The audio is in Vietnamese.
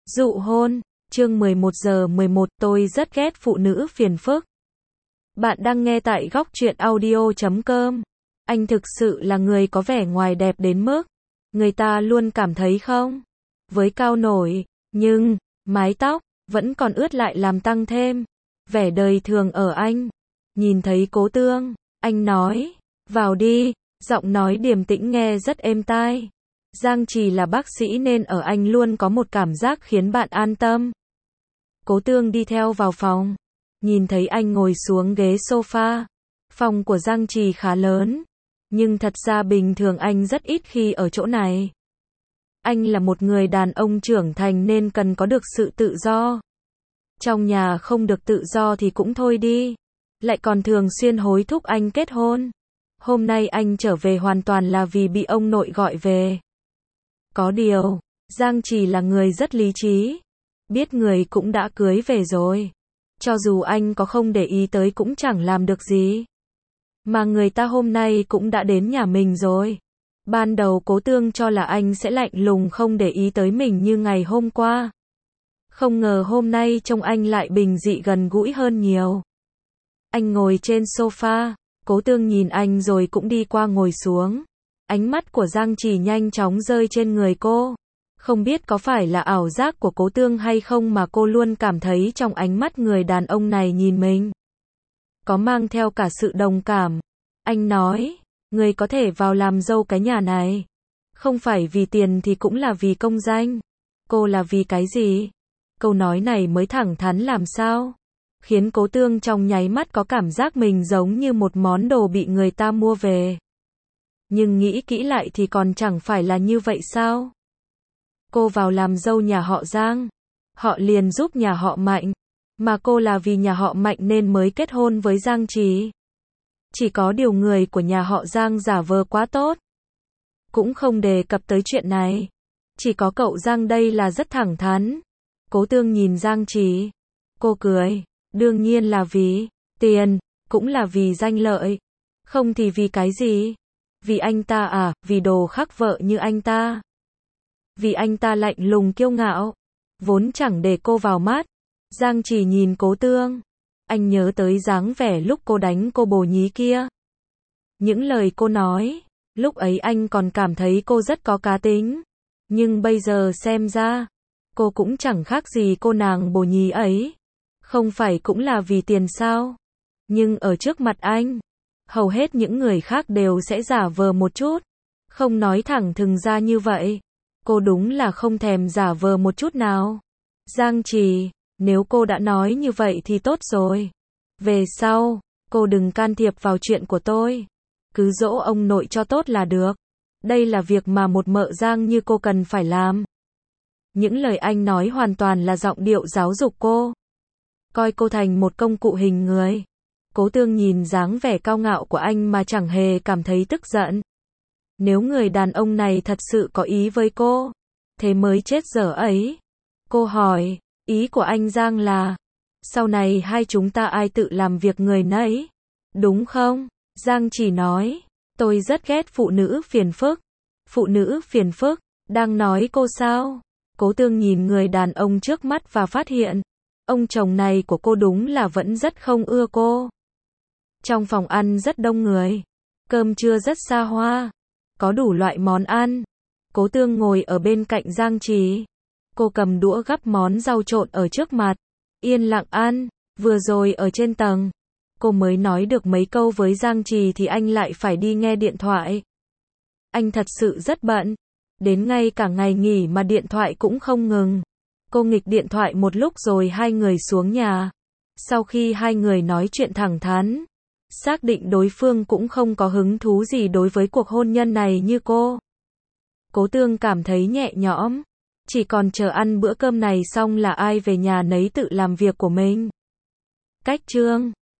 Dụ hôn, chương 11:11 tôi rất ghét phụ nữ phiền phức. Bạn đang nghe tại góc truyện audio.com. Anh thực sự là người có vẻ ngoài đẹp đến mức người ta luôn cảm thấy không? Với cao nổi, nhưng mái tóc vẫn còn ướt lại làm tăng thêm vẻ đời thường ở anh. Nhìn thấy Cố Tương, anh nói, vào đi, giọng nói điềm tĩnh nghe rất êm tai. Giang Trì là bác sĩ nên ở anh luôn có một cảm giác khiến bạn an tâm. Cố Tương đi theo vào phòng, nhìn thấy anh ngồi xuống ghế sofa. Phòng của Giang Trì khá lớn, nhưng thật ra bình thường anh rất ít khi ở chỗ này. Anh là một người đàn ông trưởng thành nên cần có được sự tự do. Trong nhà không được tự do thì cũng thôi đi, lại còn thường xuyên hối thúc anh kết hôn. Hôm nay anh trở về hoàn toàn là vì bị ông nội gọi về. Có điều, Giang Trì là người rất lý trí, biết người cũng đã cưới về rồi. Cho dù anh có không để ý tới cũng chẳng làm được gì. Mà người ta hôm nay cũng đã đến nhà mình rồi. Ban đầu Cố Tương cho là anh sẽ lạnh lùng không để ý tới mình như ngày hôm qua. Không ngờ hôm nay trông anh lại bình dị gần gũi hơn nhiều. Anh ngồi trên sofa, Cố Tương nhìn anh rồi cũng đi qua ngồi xuống. Ánh mắt của Giang Trì nhanh chóng rơi trên người cô. Không biết có phải là ảo giác của Cố Tương hay không mà cô luôn cảm thấy trong ánh mắt người đàn ông này nhìn mình có mang theo cả sự đồng cảm. Anh nói, người có thể vào làm dâu cái nhà này, không phải vì tiền thì cũng là vì công danh. Cô là vì cái gì? Câu nói này mới thẳng thắn làm sao, khiến Cố Tương trong nháy mắt có cảm giác mình giống như một món đồ bị người ta mua về. Nhưng nghĩ kỹ lại thì còn chẳng phải là như vậy sao? Cô vào làm dâu nhà họ Giang, họ liền giúp nhà họ Mạnh, mà cô là vì nhà họ Mạnh nên mới kết hôn với Giang Trì. Chỉ có điều người của nhà họ Giang giả vờ quá tốt, cũng không đề cập tới chuyện này. Chỉ có cậu Giang đây là rất thẳng thắn. Cố Tương nhìn Giang Trì, cô cười, đương nhiên là vì tiền, cũng là vì danh lợi. Không thì vì cái gì? Vì anh ta à, vì đồ khắc vợ như anh ta. Vì anh ta lạnh lùng kiêu ngạo, vốn chẳng để cô vào mắt. Giang Trì nhìn Cố Tương, anh nhớ tới dáng vẻ lúc cô đánh cô bồ nhí kia. Những lời cô nói, lúc ấy anh còn cảm thấy cô rất có cá tính. Nhưng bây giờ xem ra, cô cũng chẳng khác gì cô nàng bồ nhí ấy. Không phải cũng là vì tiền sao? Nhưng ở trước mặt anh, hầu hết những người khác đều sẽ giả vờ một chút, không nói thẳng thừng ra như vậy. Cô đúng là không thèm giả vờ một chút nào. Giang Trì, nếu cô đã nói như vậy thì tốt rồi. Về sau, cô đừng can thiệp vào chuyện của tôi. Cứ dỗ ông nội cho tốt là được. Đây là việc mà một mợ Giang như cô cần phải làm. Những lời anh nói hoàn toàn là giọng điệu giáo dục cô, coi cô thành một công cụ hình người. Cố Tương nhìn dáng vẻ cao ngạo của anh mà chẳng hề cảm thấy tức giận. Nếu người đàn ông này thật sự có ý với cô, thế mới chết dở ấy. Cô hỏi, ý của anh Giang là, sau này hai chúng ta ai tự làm việc người nấy, đúng không? Giang chỉ nói, tôi rất ghét phụ nữ phiền phức. Phụ nữ phiền phức, đang nói cô sao? Cố Tương nhìn người đàn ông trước mắt và phát hiện, ông chồng này của cô đúng là vẫn rất không ưa cô. Trong phòng ăn rất đông người, cơm trưa rất xa hoa, có đủ loại món ăn. Cố Tương ngồi ở bên cạnh Giang Trì. Cô cầm đũa gắp món rau trộn ở trước mặt, yên lặng ăn. Vừa rồi ở trên tầng, cô mới nói được mấy câu với Giang Trì thì anh lại phải đi nghe điện thoại. Anh thật sự rất bận, đến ngay cả ngày nghỉ mà điện thoại cũng không ngừng. Cô nghịch điện thoại một lúc rồi hai người xuống nhà. Sau khi hai người nói chuyện thẳng thắn, xác định đối phương cũng không có hứng thú gì đối với cuộc hôn nhân này như cô, Cố Tương cảm thấy nhẹ nhõm. Chỉ còn chờ ăn bữa cơm này xong là ai về nhà nấy tự làm việc của mình. Cách chương